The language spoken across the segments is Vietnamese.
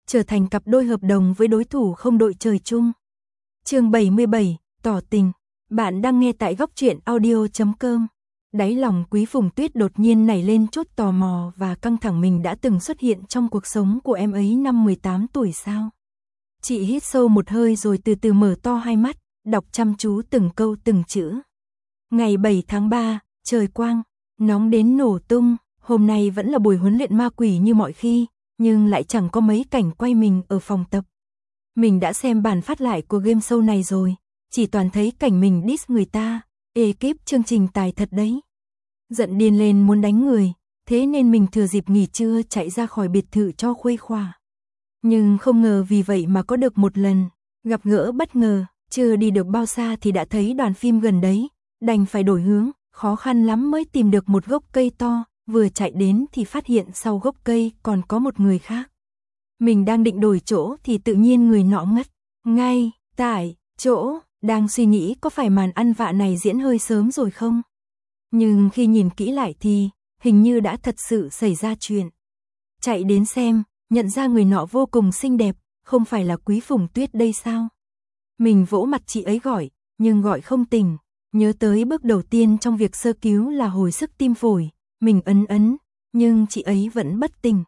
trở thành cặp đôi hợp đồng với đối thủ không đội trời chung. Chương 77, tỏ tình. Bạn đang nghe tại góc truyện audio.com. Đáy lòng Quý Phùng Tuyết đột nhiên nảy lên chút tò mò và căng thẳng, mình đã từng xuất hiện trong cuộc sống của em ấy năm 18 tuổi sao? Chị hít sâu một hơi rồi từ từ mở to hai mắt, đọc chăm chú từng câu từng chữ. Ngày 7 tháng 3, trời quang, nóng đến nổ tung, hôm nay vẫn là buổi huấn luyện ma quỷ như mọi khi, nhưng lại chẳng có mấy cảnh quay mình ở phòng tập. Mình đã xem bản phát lại của game show này rồi, chỉ toàn thấy cảnh mình diss người ta, ekip chương trình tài thật đấy. Giận điên lên muốn đánh người, thế nên mình thừa dịp nghỉ trưa chạy ra khỏi biệt thự cho khuây khỏa. Nhưng không ngờ vì vậy mà có được một lần gặp gỡ bất ngờ, chưa đi được bao xa thì đã thấy đoàn phim gần đấy, đành phải đổi hướng, khó khăn lắm mới tìm được một gốc cây to, vừa chạy đến thì phát hiện sau gốc cây còn có một người khác. Mình đang định đổi chỗ thì tự nhiên người nọ ngất ngay tại chỗ, đang suy nghĩ có phải màn ăn vạ này diễn hơi sớm rồi không? Nhưng khi nhìn kỹ lại thì hình như đã thật sự xảy ra chuyện. Chạy đến xem, nhận ra người nọ vô cùng xinh đẹp, không phải là Quý Phùng Tuyết đây sao? Mình vỗ mặt chị ấy gọi, nhưng gọi không tỉnh. Nhớ tới bước đầu tiên trong việc sơ cứu là hồi sức tim phổi, mình ấn, nhưng chị ấy vẫn bất tỉnh.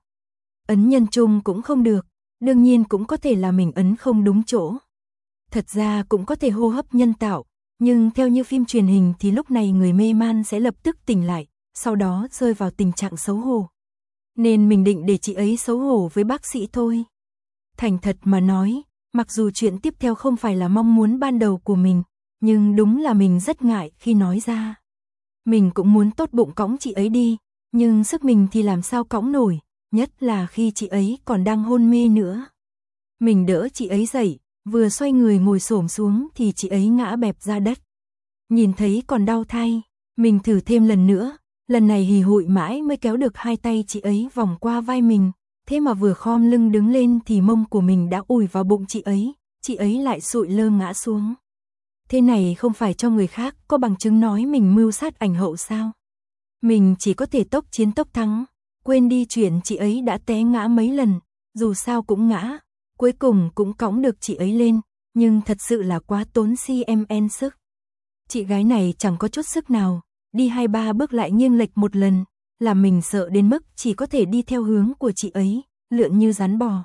Ấn nhân trung cũng không được, đương nhiên cũng có thể là mình ấn không đúng chỗ. Thật ra cũng có thể hô hấp nhân tạo, nhưng theo như phim truyền hình thì lúc này người mê man sẽ lập tức tỉnh lại, sau đó rơi vào tình trạng xấu hổ. Nên mình định để chị ấy xấu hổ với bác sĩ thôi. Thành thật mà nói, mặc dù chuyện tiếp theo không phải là mong muốn ban đầu của mình, nhưng đúng là mình rất ngại khi nói ra. Mình cũng muốn tốt bụng cõng chị ấy đi, nhưng sức mình thì làm sao cõng nổi, nhất là khi chị ấy còn đang hôn mê nữa. Mình đỡ chị ấy dậy, vừa xoay người ngồi xổm xuống thì chị ấy ngã bẹp ra đất. Nhìn thấy còn đau thay, mình thử thêm lần nữa, lần này hì hụi mãi mới kéo được hai tay chị ấy vòng qua vai mình, thế mà vừa khom lưng đứng lên thì mông của mình đã ùi vào bụng chị ấy lại sụi lơ ngã xuống. Thế này không phải cho người khác có bằng chứng nói mình mưu sát ảnh hậu sao? Mình chỉ có thể tốc chiến tốc thắng, quên đi chuyện chị ấy đã té ngã mấy lần, dù sao cũng ngã, cuối cùng cũng cõng được chị ấy lên, nhưng thật sự là quá tốn cm sức. Chị gái này chẳng có chút sức nào, đi 2-3 bước lại nghiêng lệch một lần, làm mình sợ đến mức chỉ có thể đi theo hướng của chị ấy, lượn như rắn bò.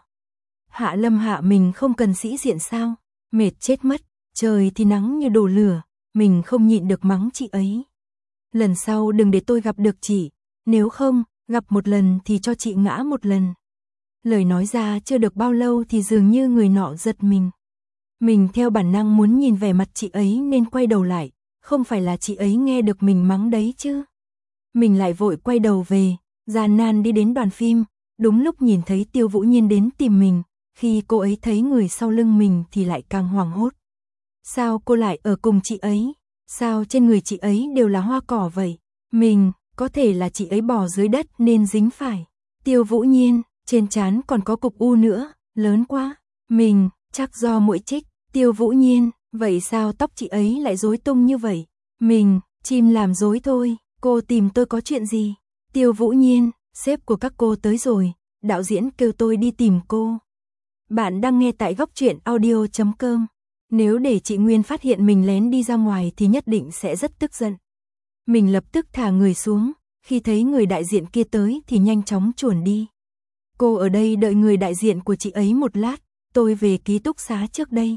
Hạ Lâm hạ mình không cần sĩ diện sao, mệt chết mất, trời thì nắng như đổ lửa, mình không nhịn được mắng chị ấy. Lần sau đừng để tôi gặp được chị, nếu không, gặp một lần thì cho chị ngã một lần. Lời nói ra chưa được bao lâu thì dường như người nọ giật mình. Mình theo bản năng muốn nhìn vẻ mặt chị ấy nên quay đầu lại, không phải là chị ấy nghe được mình mắng đấy chứ. Mình lại vội quay đầu về, gian nan đi đến đoàn phim, đúng lúc nhìn thấy Tiêu Vũ Nhiên đến tìm mình, khi cô ấy thấy người sau lưng mình thì lại càng hoảng hốt. Sao cô lại ở cùng chị ấy? Sao trên người chị ấy đều là hoa cỏ vậy? Mình, có thể là chị ấy bò dưới đất nên dính phải. Tiêu Vũ Nhiên, trên trán còn có cục u nữa, lớn quá. Mình, chắc do muỗi chích. Tiêu Vũ Nhiên, vậy sao tóc chị ấy lại rối tung như vậy? Mình, chim làm rối thôi, cô tìm tôi có chuyện gì? Tiêu Vũ Nhiên, sếp của các cô tới rồi, đạo diễn kêu tôi đi tìm cô. Bạn đang nghe tại góc truyện audio.com. Nếu để chị Nguyên phát hiện mình lén đi ra ngoài thì nhất định sẽ rất tức giận. Mình lập tức thả người xuống, khi thấy người đại diện kia tới thì nhanh chóng chuồn đi. Cô ở đây đợi người đại diện của chị ấy một lát, tôi về ký túc xá trước đây.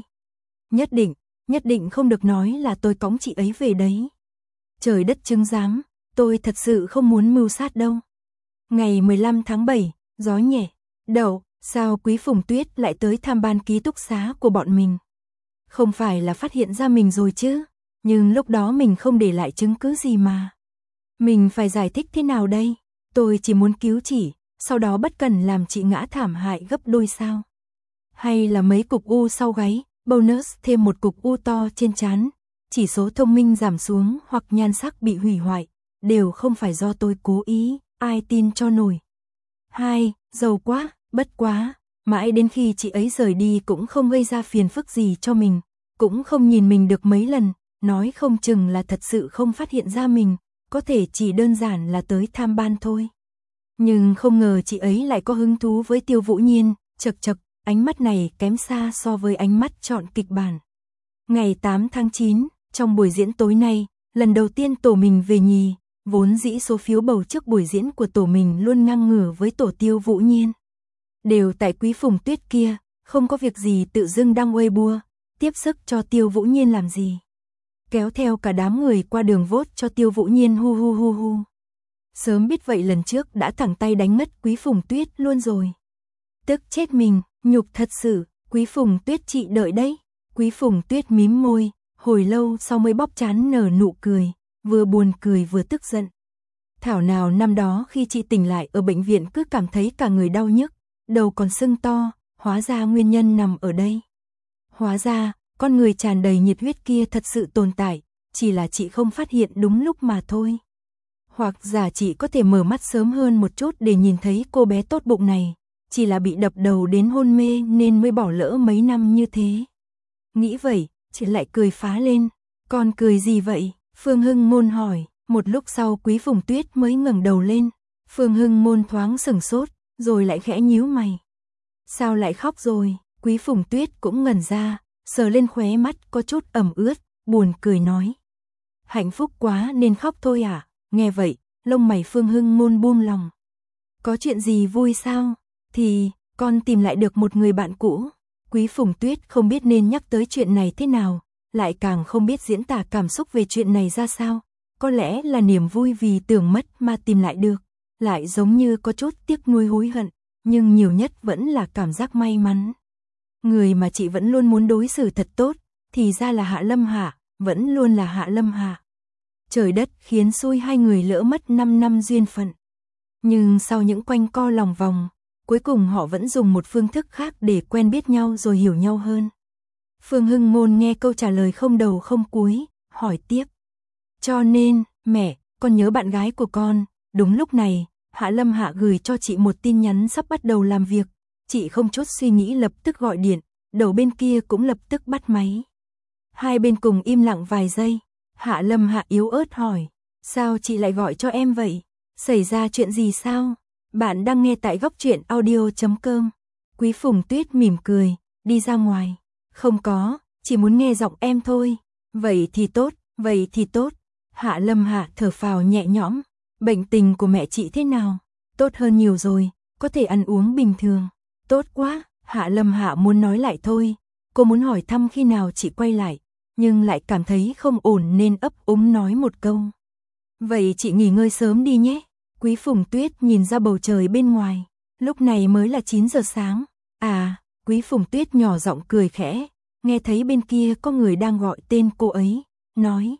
Nhất định không được nói là tôi cõng chị ấy về đấy. Trời đất chứng giám, tôi thật sự không muốn mưu sát đâu. Ngày 15 tháng 7, gió nhẹ. Đậu, sao Quý Phùng Tuyết lại tới tham ban ký túc xá của bọn mình? Không phải là phát hiện ra mình rồi chứ, nhưng lúc đó mình không để lại chứng cứ gì mà. Mình phải giải thích thế nào đây? Tôi chỉ muốn cứu chị, sau đó bất cần làm chị ngã thảm hại gấp đôi sao? Hay là mấy cục u sau gáy, bonus thêm một cục u to trên trán, chỉ số thông minh giảm xuống hoặc nhan sắc bị hủy hoại, đều không phải do tôi cố ý, ai tin cho nổi. Giàu quá, bất quá, mãi đến khi chị ấy rời đi cũng không gây ra phiền phức gì cho mình, cũng không nhìn mình được mấy lần, nói không chừng là thật sự không phát hiện ra mình, có thể chỉ đơn giản là tới tham ban thôi. Nhưng không ngờ chị ấy lại có hứng thú với Tiêu Vũ Nhiên, chậc chậc, ánh mắt này kém xa so với ánh mắt chọn kịch bản. Ngày 8 tháng 9, trong buổi diễn tối nay, lần đầu tiên tổ mình về nhì, vốn dĩ số phiếu bầu trước buổi diễn của tổ mình luôn ngang ngửa với tổ Tiêu Vũ Nhiên. Đều tại Quý Phùng Tuyết kia, không có việc gì tự dưng đăng Weibo, tiếp sức cho Tiêu Vũ Nhiên làm gì. Kéo theo cả đám người qua đường vote cho Tiêu Vũ Nhiên hu hu hu hu. Sớm biết vậy lần trước đã thẳng tay đánh ngất Quý Phùng Tuyết luôn rồi. Tức chết mình, nhục thật sự, Quý Phùng Tuyết chị đợi đấy. Quý Phùng Tuyết mím môi, hồi lâu sau mới bóp trán nở nụ cười, vừa buồn cười vừa tức giận. Thảo nào năm đó khi chị tỉnh lại ở bệnh viện cứ cảm thấy cả người đau nhức, đầu còn sưng to, hóa ra nguyên nhân nằm ở đây. Hóa ra, con người tràn đầy nhiệt huyết kia thật sự tồn tại, chỉ là chị không phát hiện đúng lúc mà thôi. Hoặc giả chị có thể mở mắt sớm hơn một chút để nhìn thấy cô bé tốt bụng này, chỉ là bị đập đầu đến hôn mê nên mới bỏ lỡ mấy năm như thế. Nghĩ vậy, chị lại cười phá lên. Con cười gì vậy? Phương Hưng Môn hỏi. Một lúc sau Quý Phùng Tuyết mới ngẩng đầu lên. Phương Hưng Môn thoáng sửng sốt, rồi lại khẽ nhíu mày. Sao lại khóc rồi? Quý Phùng Tuyết cũng ngẩn ra, sờ lên khóe mắt có chút ẩm ướt, buồn cười nói. Hạnh phúc quá nên khóc thôi à? Nghe vậy, lông mày Phương Hưng Môn buông lòng. Có chuyện gì vui sao? Thì, con tìm lại được một người bạn cũ. Quý Phùng Tuyết không biết nên nhắc tới chuyện này thế nào, lại càng không biết diễn tả cảm xúc về chuyện này ra sao. Có lẽ là niềm vui vì tưởng mất mà tìm lại được, lại giống như có chút tiếc nuối hối hận, nhưng nhiều nhất vẫn là cảm giác may mắn. Người mà chị vẫn luôn muốn đối xử thật tốt, thì ra là Hạ Lâm Hạ, vẫn luôn là Hạ Lâm Hạ. Trời đất khiến xui hai người lỡ mất 5 năm duyên phận. Nhưng sau những quanh co lòng vòng, cuối cùng họ vẫn dùng một phương thức khác để quen biết nhau rồi hiểu nhau hơn. Phương Hưng Môn nghe câu trả lời không đầu không cuối, hỏi tiếp. Cho nên, mẹ, con nhớ bạn gái của con. Đúng lúc này, Hạ Lâm Hạ gửi cho chị một tin nhắn sắp bắt đầu làm việc. Chị không chút suy nghĩ lập tức gọi điện, đầu bên kia cũng lập tức bắt máy. Hai bên cùng im lặng vài giây. Hạ Lâm Hạ yếu ớt hỏi. Sao chị lại gọi cho em vậy? Xảy ra chuyện gì sao? Bạn đang nghe tại góc truyện audio.com. Quý Phùng Tuyết mỉm cười, đi ra ngoài. Không có, chỉ muốn nghe giọng em thôi. Vậy thì tốt, vậy thì tốt. Hạ Lâm Hạ thở phào nhẹ nhõm. Bệnh tình của mẹ chị thế nào? Tốt hơn nhiều rồi, có thể ăn uống bình thường. Tốt quá, Hạ Lâm Hạ muốn nói lại thôi. Cô muốn hỏi thăm khi nào chị quay lại, nhưng lại cảm thấy không ổn nên ấp úng nói một câu. Vậy chị nghỉ ngơi sớm đi nhé. Quý Phùng Tuyết nhìn ra bầu trời bên ngoài, lúc này mới là 9 giờ sáng. À, Quý Phùng Tuyết nhỏ giọng cười khẽ, nghe thấy bên kia có người đang gọi tên cô ấy, nói.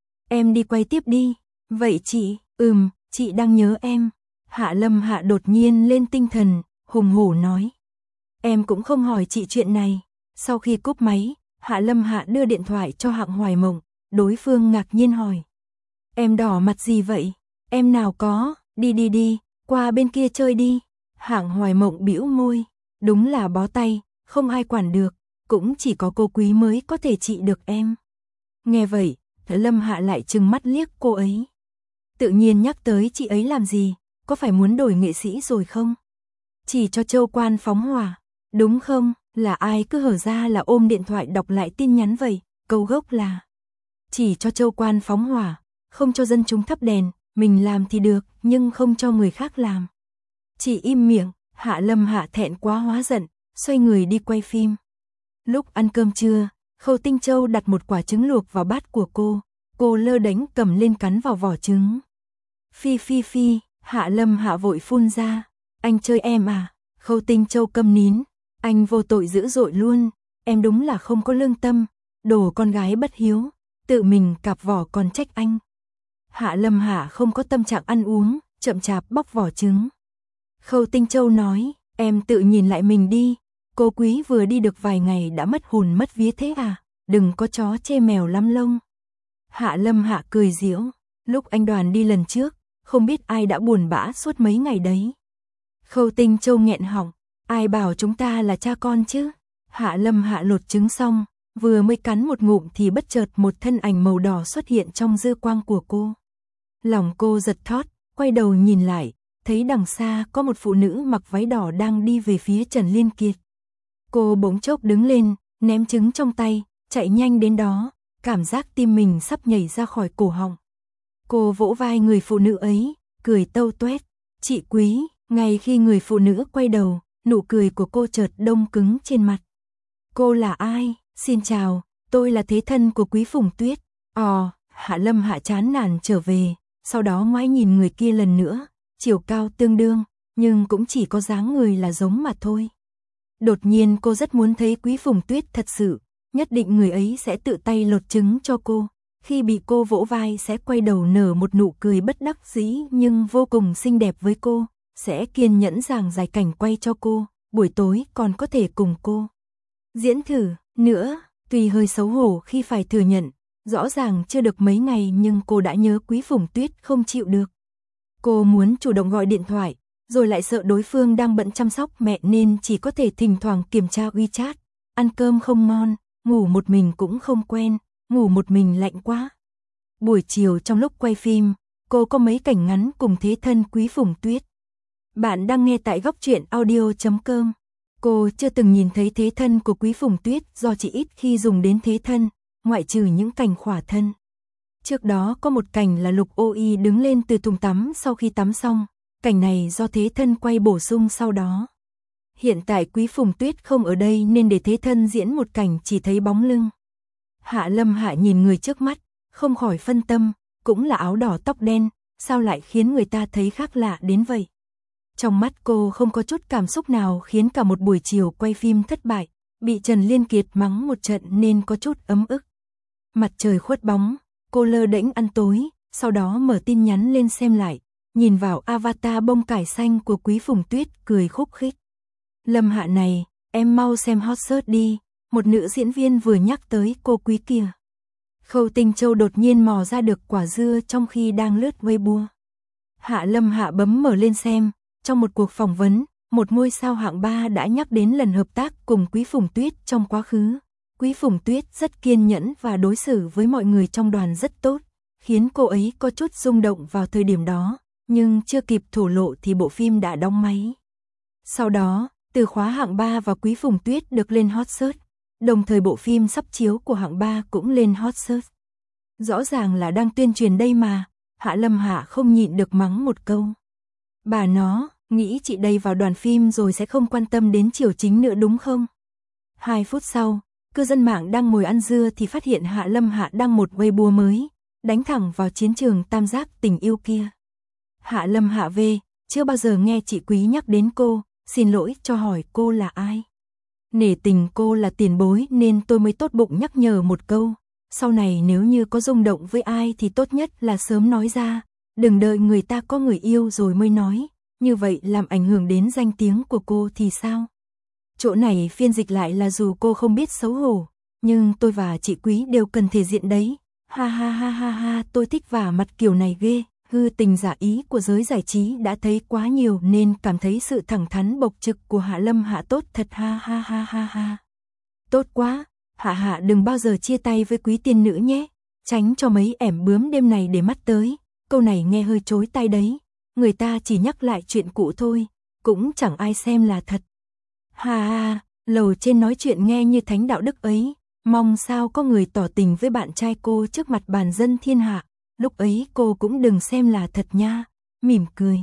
Em đi quay tiếp đi. Vậy chị, chị đang nhớ em. Hạ Lâm Hạ đột nhiên lên tinh thần, hùng hổ nói. Em cũng không hỏi chị chuyện này. Sau khi cúp máy, Hạ Lâm Hạ đưa điện thoại cho Hạng Hoài Mộng, đối phương ngạc nhiên hỏi. Em đỏ mặt gì vậy? Em nào có, đi, qua bên kia chơi đi. Hạng Hoài Mộng bĩu môi, đúng là bó tay, không ai quản được, cũng chỉ có cô Quý mới có thể trị được em. Nghe vậy, Lâm Hạ lại trừng mắt liếc cô ấy. Tự nhiên nhắc tới chị ấy làm gì, có phải muốn đổi nghệ sĩ rồi không? Chỉ cho Châu Quan phóng hỏa, đúng không? Là ai cứ hở ra là ôm điện thoại đọc lại tin nhắn vậy, câu gốc là chỉ cho Châu Quan phóng hỏa, không cho dân chúng thắp đèn, mình làm thì được, nhưng không cho người khác làm. Chị im miệng, Hạ Lâm Hạ thẹn quá hóa giận, xoay người đi quay phim. Lúc ăn cơm trưa, Khâu Tinh Châu đặt một quả trứng luộc vào bát của cô lơ đánh cầm lên cắn vào vỏ trứng. Phi, Hạ Lâm Hạ vội phun ra, anh chơi em à? Khâu Tinh Châu câm nín, anh vô tội dữ dội luôn, em đúng là không có lương tâm, đồ con gái bất hiếu, tự mình cạp vỏ còn trách anh. Hạ Lâm Hạ không có tâm trạng ăn uống, chậm chạp bóc vỏ trứng. Khâu Tinh Châu nói, em tự nhìn lại mình đi, cô Quý vừa đi được vài ngày đã mất hồn mất vía thế à, đừng có chó chê mèo lắm lông. Hạ Lâm Hạ cười giễu, lúc anh Đoàn đi lần trước, không biết ai đã buồn bã suốt mấy ngày đấy. Khâu Tinh Châu nghẹn họng, ai bảo chúng ta là cha con chứ? Hạ Lâm Hạ lột trứng xong, vừa mới cắn một ngụm thì bất chợt một thân ảnh màu đỏ xuất hiện trong dư quang của cô. Lòng cô giật thót, quay đầu nhìn lại, thấy đằng xa có một phụ nữ mặc váy đỏ đang đi về phía Trần Liên Kiệt. Cô bỗng chốc đứng lên, ném trứng trong tay, chạy nhanh đến đó, cảm giác tim mình sắp nhảy ra khỏi cổ họng. Cô vỗ vai người phụ nữ ấy, cười tâu tuét. Chị Quý, ngay khi người phụ nữ quay đầu, nụ cười của cô chợt đông cứng trên mặt. Cô là ai? Xin chào, tôi là thế thân của Quý Phùng Tuyết. Hạ Lâm Hạ chán nản trở về, sau đó ngoái nhìn người kia lần nữa, chiều cao tương đương, nhưng cũng chỉ có dáng người là giống mà thôi. Đột nhiên cô rất muốn thấy Quý Phùng Tuyết thật sự, nhất định người ấy sẽ tự tay lột trứng cho cô. Khi bị cô vỗ vai sẽ quay đầu nở một nụ cười bất đắc dĩ nhưng vô cùng xinh đẹp với cô, sẽ kiên nhẫn giảng giải cảnh quay cho cô, buổi tối còn có thể cùng cô diễn thử nữa. Tuy hơi xấu hổ khi phải thừa nhận, rõ ràng chưa được mấy ngày nhưng cô đã nhớ Quý Phùng Tuyết không chịu được. Cô muốn chủ động gọi điện thoại, rồi lại sợ đối phương đang bận chăm sóc mẹ nên chỉ có thể thỉnh thoảng kiểm tra WeChat. Ăn cơm không ngon, ngủ một mình cũng không quen, ngủ một mình lạnh quá. Buổi chiều trong lúc quay phim, cô có mấy cảnh ngắn cùng thế thân Quý Phùng Tuyết. Bạn đang nghe tại góc truyện audio.com. Cô chưa từng nhìn thấy thế thân của Quý Phùng Tuyết do chỉ ít khi dùng đến thế thân, ngoại trừ những cảnh khỏa thân. Trước đó có một cảnh là Lục Ô Y đứng lên từ thùng tắm sau khi tắm xong, cảnh này do thế thân quay bổ sung sau đó. Hiện tại Quý Phùng Tuyết không ở đây nên để thế thân diễn một cảnh chỉ thấy bóng lưng. Hạ Lâm Hạ nhìn người trước mắt, không khỏi phân tâm, cũng là áo đỏ tóc đen, sao lại khiến người ta thấy khác lạ đến vậy. Trong mắt cô không có chút cảm xúc nào khiến cả một buổi chiều quay phim thất bại, bị Trần Liên Kiệt mắng một trận nên có chút ấm ức. Mặt trời khuất bóng, cô lơ đễnh ăn tối, sau đó mở tin nhắn lên xem lại, nhìn vào avatar bông cải xanh của Quý Phùng Tuyết cười khúc khích. Lâm Hạ này, em mau xem hot search đi, một nữ diễn viên vừa nhắc tới cô Quý kia. Khâu Tinh Châu đột nhiên mò ra được quả dưa trong khi đang lướt Weibo. Hạ Lâm Hạ bấm mở lên xem, trong một cuộc phỏng vấn, một ngôi sao hạng 3 đã nhắc đến lần hợp tác cùng Quý Phùng Tuyết trong quá khứ. Quý Phùng Tuyết rất kiên nhẫn và đối xử với mọi người trong đoàn rất tốt, khiến cô ấy có chút rung động vào thời điểm đó, nhưng chưa kịp thổ lộ thì bộ phim đã đóng máy. Sau đó, từ khóa hạng 3 và Quý Phùng Tuyết được lên hot search, đồng thời bộ phim sắp chiếu của hạng 3 cũng lên hot search. Rõ ràng là đang tuyên truyền đây mà, Hạ Lâm Hạ không nhịn được mắng một câu. Bà nó, nghĩ chị đây vào đoàn phim rồi sẽ không quan tâm đến chiều chính nữa đúng không? 2 phút sau, cư dân mạng đang ngồi ăn dưa thì phát hiện Hạ Lâm Hạ đăng một Weibo mới, đánh thẳng vào chiến trường tam giác tình yêu kia. Hạ Lâm Hạ về, chưa bao giờ nghe chị Quý nhắc đến cô, xin lỗi cho hỏi cô là ai. Nể tình cô là tiền bối nên tôi mới tốt bụng nhắc nhở một câu, sau này nếu như có rung động với ai thì tốt nhất là sớm nói ra, đừng đợi người ta có người yêu rồi mới nói, như vậy làm ảnh hưởng đến danh tiếng của cô thì sao? Chỗ này phiên dịch lại là dù cô không biết xấu hổ, nhưng tôi và chị Quý đều cần thể diện đấy. Ha ha ha ha ha, tôi thích vả mặt kiểu này ghê. Hư tình giả ý của giới giải trí đã thấy quá nhiều nên cảm thấy sự thẳng thắn bộc trực của Hạ Lâm Hạ tốt thật ha ha ha ha ha. Tốt quá, Hạ Hạ đừng bao giờ chia tay với Quý tiên nữ nhé, tránh cho mấy ẻm bướm đêm này để mắt tới. Câu này nghe hơi chối tai đấy, người ta chỉ nhắc lại chuyện cũ thôi, cũng chẳng ai xem là thật. Ha ha, lầu trên nói chuyện nghe như thánh đạo đức ấy, mong sao có người tỏ tình với bạn trai cô trước mặt bàn dân thiên hạ, lúc ấy cô cũng đừng xem là thật nha, mỉm cười.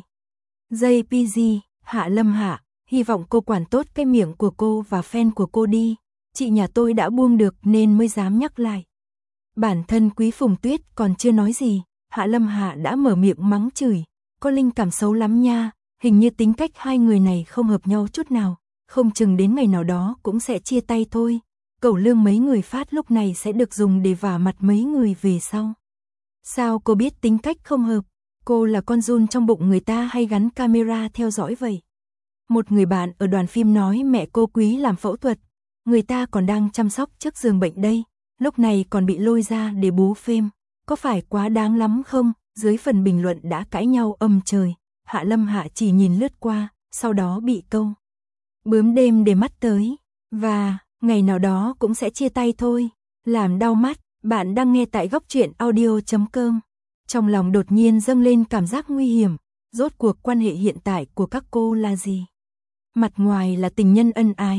JPG, Hạ Lâm Hạ, hy vọng cô quản tốt cái miệng của cô và fan của cô đi, chị nhà tôi đã buông được nên mới dám nhắc lại. Bản thân Quý Phùng Tuyết còn chưa nói gì, Hạ Lâm Hạ đã mở miệng mắng chửi, có linh cảm xấu lắm nha, hình như tính cách hai người này không hợp nhau chút nào, không chừng đến ngày nào đó cũng sẽ chia tay thôi. Cẩu lương mấy người phát lúc này sẽ được dùng để vả mặt mấy người về sau. Sao cô biết tính cách không hợp? Cô là con giun trong bụng người ta hay gắn camera theo dõi vậy? Một người bạn ở đoàn phim nói mẹ cô Quý làm phẫu thuật, người ta còn đang chăm sóc trước giường bệnh đây, lúc này còn bị lôi ra để bú phim, có phải quá đáng lắm không? Dưới phần bình luận đã cãi nhau âm trời, Hạ Lâm Hạ chỉ nhìn lướt qua, sau đó bị câu bướm đêm để mắt tới, và ngày nào đó cũng sẽ chia tay thôi, làm đau mắt. Bạn đang nghe tại góc truyện audio.com. Trong lòng đột nhiên dâng lên cảm giác nguy hiểm, rốt cuộc quan hệ hiện tại của các cô là gì? Mặt ngoài là tình nhân ân ái,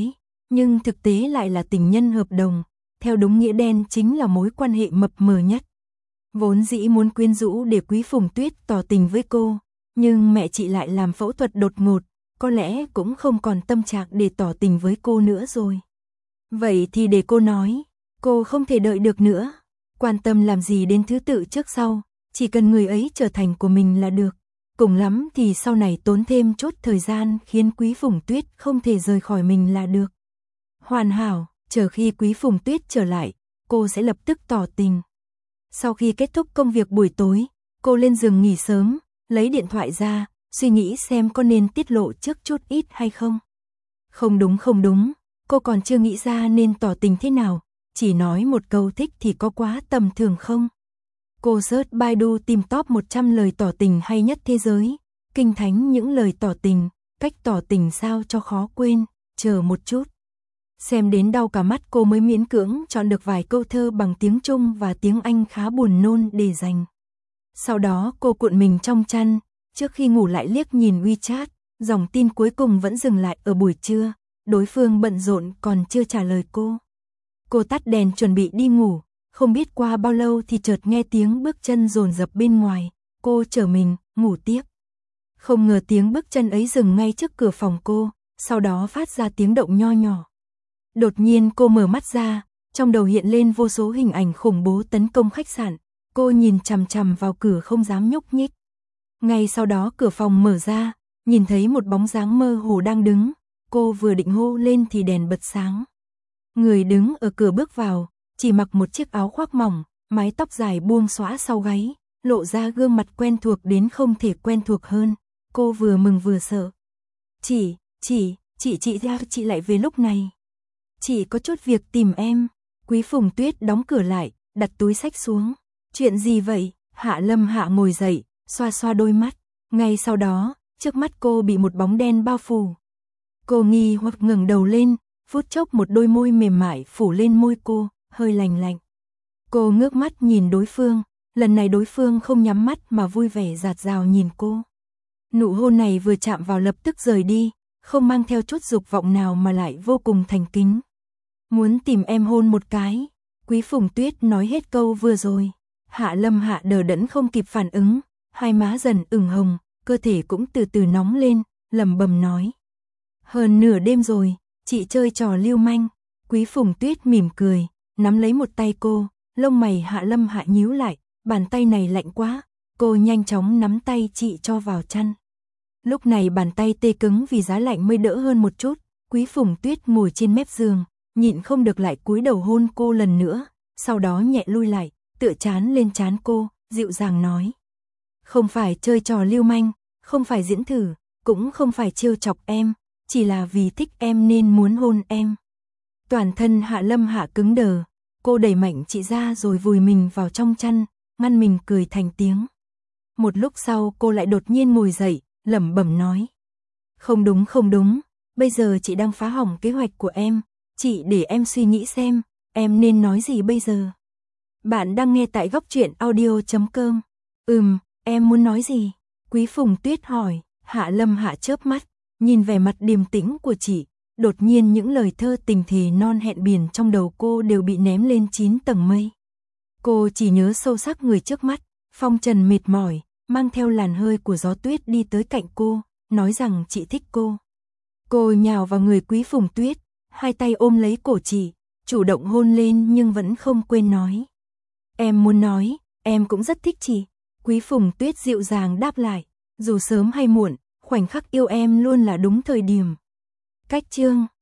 nhưng thực tế lại là tình nhân hợp đồng, theo đúng nghĩa đen chính là mối quan hệ mập mờ nhất. Vốn dĩ muốn quyến rũ để Quý Phùng Tuyết tỏ tình với cô, nhưng mẹ chị lại làm phẫu thuật đột ngột, có lẽ cũng không còn tâm trạng để tỏ tình với cô nữa rồi. Vậy thì để cô nói, cô không thể đợi được nữa, quan tâm làm gì đến thứ tự trước sau, chỉ cần người ấy trở thành của mình là được. Cùng lắm thì sau này tốn thêm chút thời gian khiến Quý Phùng Tuyết không thể rời khỏi mình là được. Hoàn hảo, chờ khi Quý Phùng Tuyết trở lại, cô sẽ lập tức tỏ tình. Sau khi kết thúc công việc buổi tối, cô lên giường nghỉ sớm, lấy điện thoại ra, suy nghĩ xem có nên tiết lộ trước chút ít hay không. Không đúng, cô còn chưa nghĩ ra nên tỏ tình thế nào, chỉ nói một câu thích thì có quá tầm thường không? Cô search Baidu tìm top 100 lời tỏ tình hay nhất thế giới, kinh thánh những lời tỏ tình, cách tỏ tình sao cho khó quên, chờ một chút. Xem đến đau cả mắt cô mới miễn cưỡng chọn được vài câu thơ bằng tiếng Trung và tiếng Anh khá buồn nôn để dành. Sau đó cô cuộn mình trong chăn, trước khi ngủ lại liếc nhìn WeChat, dòng tin cuối cùng vẫn dừng lại ở buổi trưa, đối phương bận rộn còn chưa trả lời cô. Cô tắt đèn chuẩn bị đi ngủ, không biết qua bao lâu thì chợt nghe tiếng bước chân dồn dập bên ngoài, cô trở mình, ngủ tiếp. Không ngờ tiếng bước chân ấy dừng ngay trước cửa phòng cô, sau đó phát ra tiếng động nho nhỏ. Đột nhiên cô mở mắt ra, trong đầu hiện lên vô số hình ảnh khủng bố tấn công khách sạn, cô nhìn chằm chằm vào cửa không dám nhúc nhích. Ngay sau đó cửa phòng mở ra, nhìn thấy một bóng dáng mơ hồ đang đứng, cô vừa định hô lên thì đèn bật sáng. Người đứng ở cửa bước vào, chỉ mặc một chiếc áo khoác mỏng, mái tóc dài buông xõa sau gáy, lộ ra gương mặt quen thuộc đến không thể quen thuộc hơn. Cô vừa mừng vừa sợ. Chị lại về lúc này. Chị có chút việc tìm em. Quý Phùng Tuyết đóng cửa lại, đặt túi xách xuống. Chuyện gì vậy? Hạ Lâm Hạ ngồi dậy, xoa xoa đôi mắt. Ngay sau đó, trước mắt cô bị một bóng đen bao phủ. Cô nghi hoặc ngẩng đầu lên, phút chốc một đôi môi mềm mại phủ lên môi cô, hơi lành lạnh. Cô ngước mắt nhìn đối phương, lần này đối phương không nhắm mắt mà vui vẻ dạt dào nhìn cô. Nụ hôn này vừa chạm vào lập tức rời đi, không mang theo chút dục vọng nào mà lại vô cùng thành kính. Muốn tìm em hôn một cái. Quý Phùng Tuyết nói hết câu vừa rồi. Hạ Lâm Hạ đờ đẫn không kịp phản ứng, hai má dần ửng hồng, cơ thể cũng từ từ nóng lên, lẩm bẩm nói. Hơn nửa đêm rồi, chị chơi trò lưu manh. Quý Phùng Tuyết mỉm cười, nắm lấy một tay cô, lông mày Hạ Lâm Hạ nhíu lại, bàn tay này lạnh quá, cô nhanh chóng nắm tay chị cho vào chăn. Lúc này bàn tay tê cứng vì giá lạnh mới đỡ hơn một chút, Quý Phùng Tuyết ngồi trên mép giường, nhịn không được lại cúi đầu hôn cô lần nữa, sau đó nhẹ lui lại, tựa trán lên trán cô, dịu dàng nói. Không phải chơi trò lưu manh, không phải diễn thử, cũng không phải trêu chọc em, chỉ là vì thích em nên muốn hôn em. Toàn thân Hạ Lâm Hạ cứng đờ, cô đẩy mạnh chị ra rồi vùi mình vào trong chăn, ngăn mình cười thành tiếng. Một lúc sau cô lại đột nhiên ngồi dậy, lẩm bẩm nói. Không đúng, bây giờ chị đang phá hỏng kế hoạch của em, chị để em suy nghĩ xem, em nên nói gì bây giờ. Bạn đang nghe tại Góc Truyện Audio.com. Em muốn nói gì? Quý Phùng Tuyết hỏi. Hạ Lâm Hạ chớp mắt, nhìn vẻ mặt điềm tĩnh của chị, đột nhiên những lời thơ tình thề non hẹn biển trong đầu cô đều bị ném lên 9 tầng mây. Cô chỉ nhớ sâu sắc người trước mắt, phong trần mệt mỏi, mang theo làn hơi của gió tuyết đi tới cạnh cô, nói rằng chị thích cô. Cô nhào vào người Quý Phùng Tuyết, hai tay ôm lấy cổ chị, chủ động hôn lên nhưng vẫn không quên nói. Em muốn nói, em cũng rất thích chị. Quý Phùng Tuyết dịu dàng đáp lại, dù sớm hay muộn, khoảnh khắc yêu em luôn là đúng thời điểm. Cách chương